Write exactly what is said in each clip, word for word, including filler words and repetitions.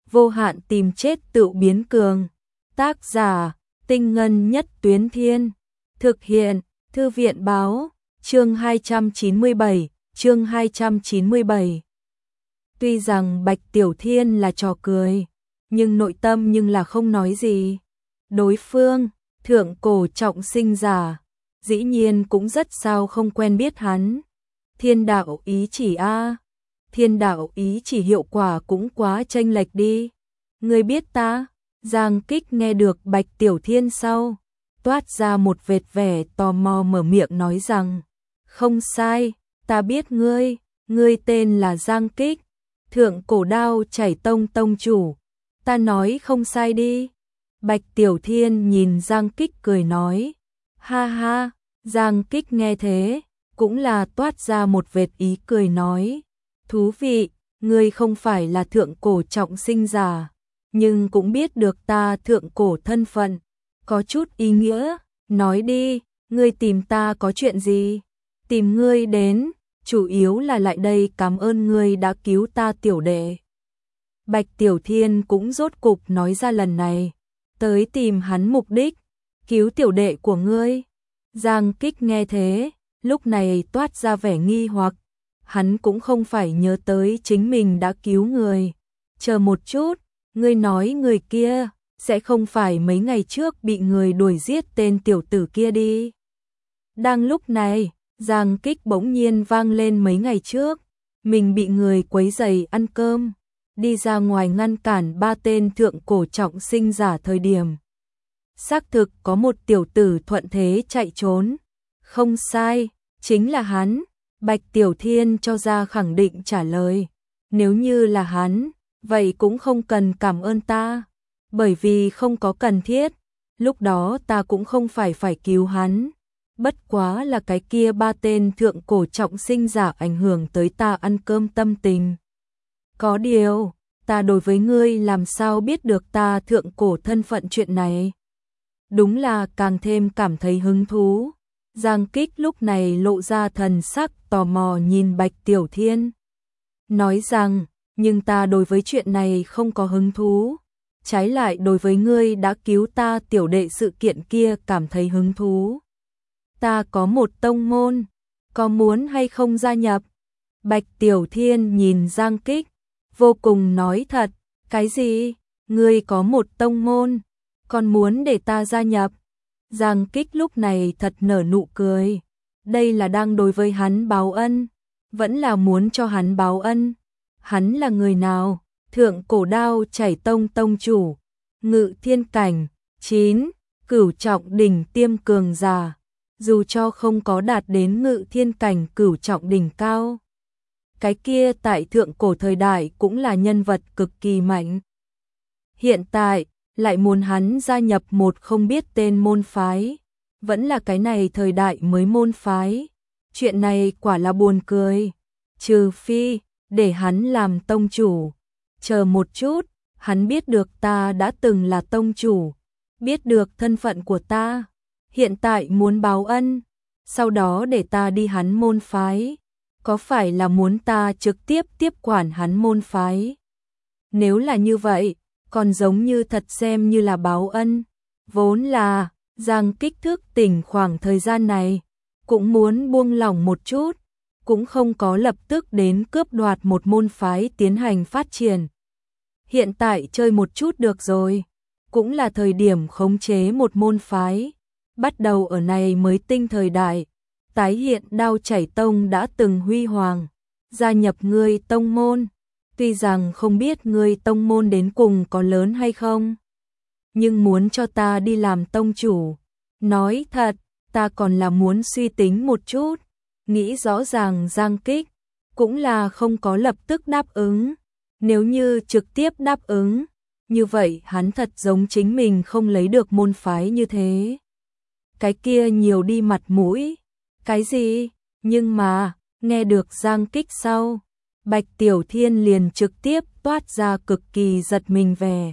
vô hạn tìm chết tự biến cường. Tác giả, Tinh Ngân Nhất Tuyến Thiên. Thực hiện, Thư viện báo, chương hai trăm chín mươi bảy, chương hai trăm chín mươi bảy. Tuy rằng Bạch Tiểu Thiên là trò cười, nhưng nội tâm nhưng là không nói gì. Đối phương, thượng cổ trọng sinh giả, dĩ nhiên cũng rất sao không quen biết hắn. Thiên đạo ý chỉ a, thiên đạo ý chỉ hiệu quả cũng quá chênh lệch đi. Ngươi biết ta? Giang Kích nghe được Bạch Tiểu Thiên sau, toát ra một vệt vẻ tò mò mở miệng nói rằng, không sai, ta biết ngươi, ngươi tên là Giang Kích, thượng cổ đao chảy tông tông chủ, ta nói không sai đi. Bạch Tiểu Thiên nhìn Giang Kích cười nói, ha ha. Giang Kích nghe thế, cũng là toát ra một vệt ý cười nói, thú vị, ngươi không phải là thượng cổ trọng sinh giả, nhưng cũng biết được ta thượng cổ thân phận, có chút ý nghĩa, nói đi, ngươi tìm ta có chuyện gì? Tìm ngươi đến, chủ yếu là lại đây cảm ơn ngươi đã cứu ta tiểu đệ. Bạch Tiểu Thiên cũng rốt cục nói ra lần này, tới tìm hắn mục đích, cứu tiểu đệ của ngươi. Giang Kích nghe thế, lúc này toát ra vẻ nghi hoặc, hắn cũng không phải nhớ tới chính mình đã cứu người. Chờ một chút, ngươi nói người kia, sẽ không phải mấy ngày trước bị người đuổi giết tên tiểu tử kia đi. Đang lúc này, Giang Kích bỗng nhiên vang lên mấy ngày trước, mình bị người quấy rầy ăn cơm, đi ra ngoài ngăn cản ba tên thượng cổ trọng sinh giả thời điểm. Xác thực có một tiểu tử thuận thế chạy trốn. Không sai, chính là hắn. Bạch Tiểu Thiên cho ra khẳng định trả lời. Nếu như là hắn, vậy cũng không cần cảm ơn ta. Bởi vì không có cần thiết. Lúc đó ta cũng không phải phải cứu hắn. Bất quá là cái kia ba tên thượng cổ trọng sinh giả ảnh hưởng tới ta ăn cơm tâm tình. Có điều, ta đối với ngươi làm sao biết được ta thượng cổ thân phận chuyện này? Đúng là càng thêm cảm thấy hứng thú. Giang Kích lúc này lộ ra thần sắc tò mò nhìn Bạch Tiểu Thiên. Nói rằng, nhưng ta đối với chuyện này không có hứng thú. Trái lại đối với ngươi đã cứu ta tiểu đệ sự kiện kia cảm thấy hứng thú. Ta có một tông môn, có muốn hay không gia nhập? Bạch Tiểu Thiên nhìn Giang Kích, vô cùng nói thật, cái gì? Ngươi có một tông môn? Còn muốn để ta gia nhập? Giang Kích lúc này thật nở nụ cười. Đây là đang đối với hắn báo ân, vẫn là muốn cho hắn báo ân. Hắn là người nào? Thượng cổ đao chảy tông tông chủ, ngự thiên cảnh, chín, cửu trọng đỉnh tiêm cường giả. Dù cho không có đạt đến ngự thiên cảnh cửu trọng đỉnh cao, cái kia tại thượng cổ thời đại cũng là nhân vật cực kỳ mạnh. Hiện tại, lại muốn hắn gia nhập một không biết tên môn phái, vẫn là cái này thời đại mới môn phái. Chuyện này quả là buồn cười, trừ phi, để hắn làm tông chủ. Chờ một chút, hắn biết được ta đã từng là tông chủ, biết được thân phận của ta, hiện tại muốn báo ân, sau đó để ta đi hắn môn phái. Có phải là muốn ta trực tiếp tiếp quản hắn môn phái? Nếu là như vậy, còn giống như thật xem như là báo ân. Vốn là, Giang Kích thước tỉnh khoảng thời gian này, cũng muốn buông lỏng một chút, cũng không có lập tức đến cướp đoạt một môn phái tiến hành phát triển. Hiện tại chơi một chút được rồi, cũng là thời điểm khống chế một môn phái. Bắt đầu ở này mới tinh thời đại, tái hiện đao chảy tông đã từng huy hoàng, gia nhập ngươi tông môn. Tuy rằng không biết ngươi tông môn đến cùng có lớn hay không, nhưng muốn cho ta đi làm tông chủ, nói thật, ta còn là muốn suy tính một chút. Nghĩ rõ ràng Giang Kích cũng là không có lập tức đáp ứng. Nếu như trực tiếp đáp ứng, như vậy hắn thật giống chính mình không lấy được môn phái như thế. Cái kia nhiều đi mặt mũi. Cái gì? Nhưng mà, nghe được Giang Kích sau, Bạch Tiểu Thiên liền trực tiếp toát ra cực kỳ giật mình vẻ.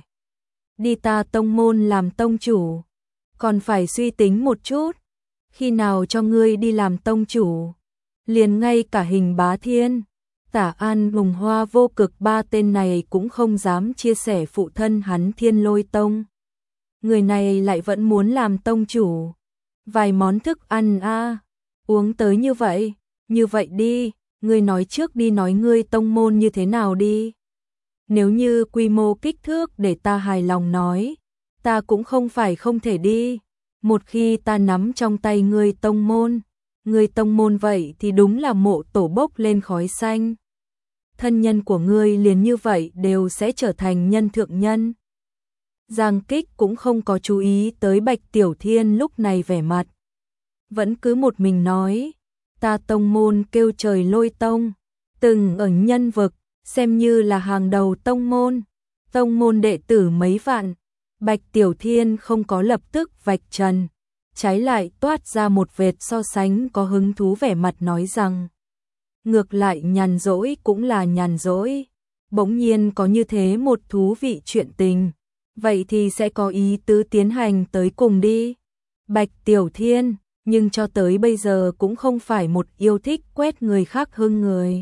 Đi ta tông môn làm tông chủ, còn phải suy tính một chút. Khi nào cho ngươi đi làm tông chủ? Liền ngay cả Hình Bá Thiên, Tả An cùng Hoa Vô Cực ba tên này cũng không dám chia sẻ phụ thân hắn Thiên Lôi Tông. Người này lại vẫn muốn làm tông chủ. Vài món thức ăn a à, uống tới như vậy, như vậy đi, ngươi nói trước đi, nói ngươi tông môn như thế nào đi. Nếu như quy mô kích thước để ta hài lòng nói, ta cũng không phải không thể đi. Một khi ta nắm trong tay ngươi tông môn, ngươi tông môn vậy thì đúng là mộ tổ bốc lên khói xanh. Thân nhân của ngươi liền như vậy đều sẽ trở thành nhân thượng nhân. Giang Kích cũng không có chú ý tới Bạch Tiểu Thiên lúc này vẻ mặt. Vẫn cứ một mình nói, ta tông môn kêu Trời Lôi Tông, từng ở nhân vực, xem như là hàng đầu tông môn. Tông môn đệ tử mấy vạn. Bạch Tiểu Thiên không có lập tức vạch trần, trái lại toát ra một vệt so sánh có hứng thú vẻ mặt nói rằng, ngược lại nhàn rỗi cũng là nhàn rỗi, bỗng nhiên có như thế một thú vị chuyện tình, vậy thì sẽ có ý tứ tiến hành tới cùng đi. Bạch Tiểu Thiên, nhưng cho tới bây giờ cũng không phải một yêu thích quét người khác hưng người.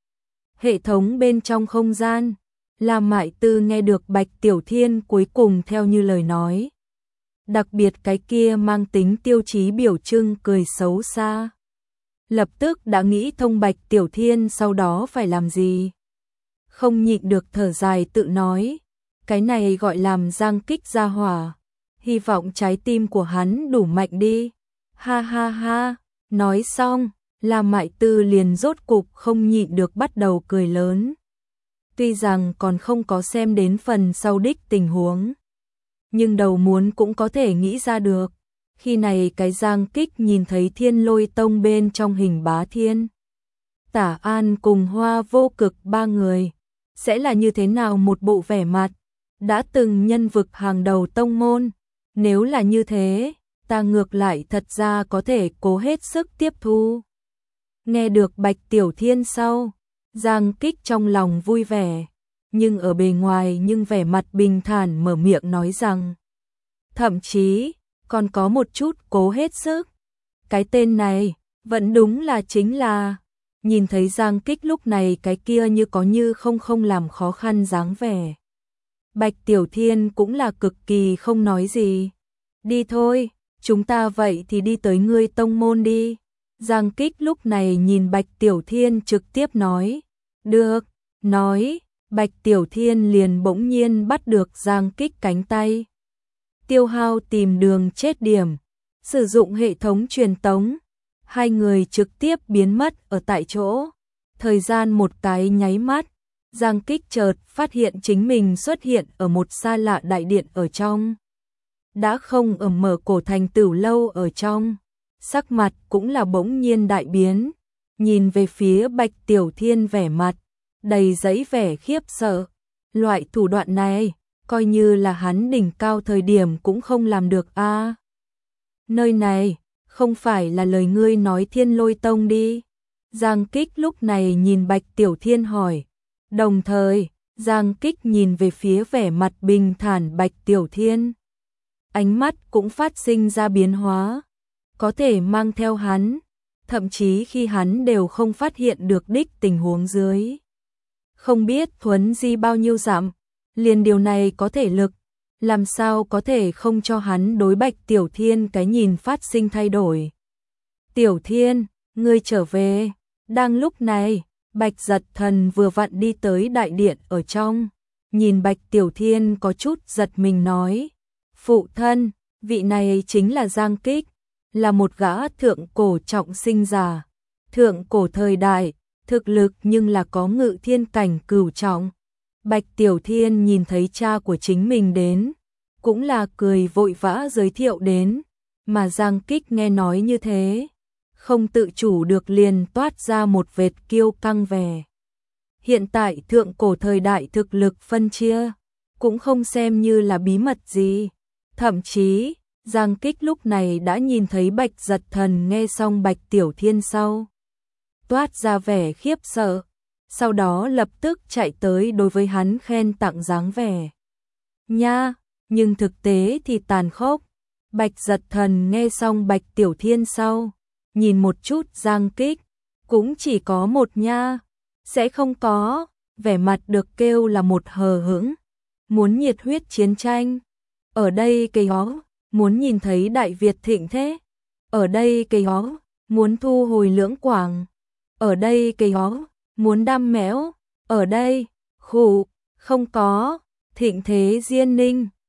Hệ thống bên trong không gian, Lam Mại Tư nghe được Bạch Tiểu Thiên cuối cùng theo như lời nói. Đặc biệt cái kia mang tính tiêu chí biểu trưng cười xấu xa. Lập tức đã nghĩ thông Bạch Tiểu Thiên sau đó phải làm gì. Không nhịn được thở dài tự nói, cái này gọi làm Giang Kích gia hỏa. Hy vọng trái tim của hắn đủ mạnh đi. Ha ha ha, nói xong, Lam Mại Tư liền rốt cục không nhịn được bắt đầu cười lớn. Tuy rằng còn không có xem đến phần sau đích tình huống, nhưng đầu muốn cũng có thể nghĩ ra được. Khi này cái Giang Kích nhìn thấy Thiên Lôi Tông bên trong hình bá thiên, Tả An cùng Hoa Vô Cực ba người, sẽ là như thế nào một bộ vẻ mặt. Đã từng nhân vực hàng đầu tông môn, nếu là như thế, ta ngược lại thật ra có thể cố hết sức tiếp thu. Nghe được Bạch Tiểu Thiên sau, Giang Kích trong lòng vui vẻ, nhưng ở bề ngoài nhưng vẻ mặt bình thản mở miệng nói rằng, thậm chí còn có một chút cố hết sức. Cái tên này vẫn đúng là chính là, nhìn thấy Giang Kích lúc này cái kia như có như không không làm khó khăn dáng vẻ. Bạch Tiểu Thiên cũng là cực kỳ không nói gì. Đi thôi, chúng ta vậy thì đi tới ngươi tông môn đi. Giang Kích lúc này nhìn Bạch Tiểu Thiên trực tiếp nói. Được, nói, Bạch Tiểu Thiên liền bỗng nhiên bắt được Giang Kích cánh tay. Tiêu Hao tìm đường chết điểm, sử dụng hệ thống truyền tống. Hai người trực tiếp biến mất ở tại chỗ. Thời gian một cái nháy mắt, Giang Kích chợt phát hiện chính mình xuất hiện ở một xa lạ đại điện ở trong. Đã không ở mở cổ thành Tửu lâu ở trong, sắc mặt cũng là bỗng nhiên đại biến, nhìn về phía Bạch Tiểu Thiên vẻ mặt đầy dẫy vẻ khiếp sợ. Loại thủ đoạn này, coi như là hắn đỉnh cao thời điểm cũng không làm được a. À, nơi này, không phải là lời ngươi nói Thiên Lôi Tông đi. Giang Kích lúc này nhìn Bạch Tiểu Thiên hỏi. Đồng thời, Giang Kích nhìn về phía vẻ mặt bình thản Bạch Tiểu Thiên. Ánh mắt cũng phát sinh ra biến hóa. Có thể mang theo hắn, thậm chí khi hắn đều không phát hiện được đích tình huống dưới. Không biết thuấn di bao nhiêu dặm, liền điều này có thể lực, làm sao có thể không cho hắn đối Bạch Tiểu Thiên cái nhìn phát sinh thay đổi. Tiểu Thiên, ngươi trở về. Đang lúc này, Bạch Giật Thần vừa vặn đi tới đại điện ở trong, nhìn Bạch Tiểu Thiên có chút giật mình nói. Phụ thân, vị này chính là Giang Kích, là một gã thượng cổ trọng sinh giả. Thượng cổ thời đại, thực lực nhưng là có ngự thiên cảnh cửu trọng. Bạch Tiểu Thiên nhìn thấy cha của chính mình đến, cũng là cười vội vã giới thiệu đến, mà Giang Kích nghe nói như thế, không tự chủ được liền toát ra một vệt kiêu căng vẻ. Hiện tại thượng cổ thời đại thực lực phân chia, cũng không xem như là bí mật gì. Thậm chí, Giang Kích lúc này đã nhìn thấy Bạch Giật Thần nghe xong Bạch Tiểu Thiên sau, toát ra vẻ khiếp sợ, sau đó lập tức chạy tới đối với hắn khen tặng dáng vẻ. Nha, nhưng thực tế thì tàn khốc. Bạch Giật Thần nghe xong Bạch Tiểu Thiên sau, nhìn một chút Giang Kích, cũng chỉ có một nha. sẽ không có, vẻ mặt được kêu là một hờ hững, muốn nhiệt huyết chiến tranh. Ở đây cây hó, muốn nhìn thấy Đại Việt thịnh thế. Ở đây cây hó, muốn thu hồi Lưỡng Quảng. Ở đây cây hó, muốn đam mẽo. Ở đây, khụ, không có, thịnh thế Diên Ninh.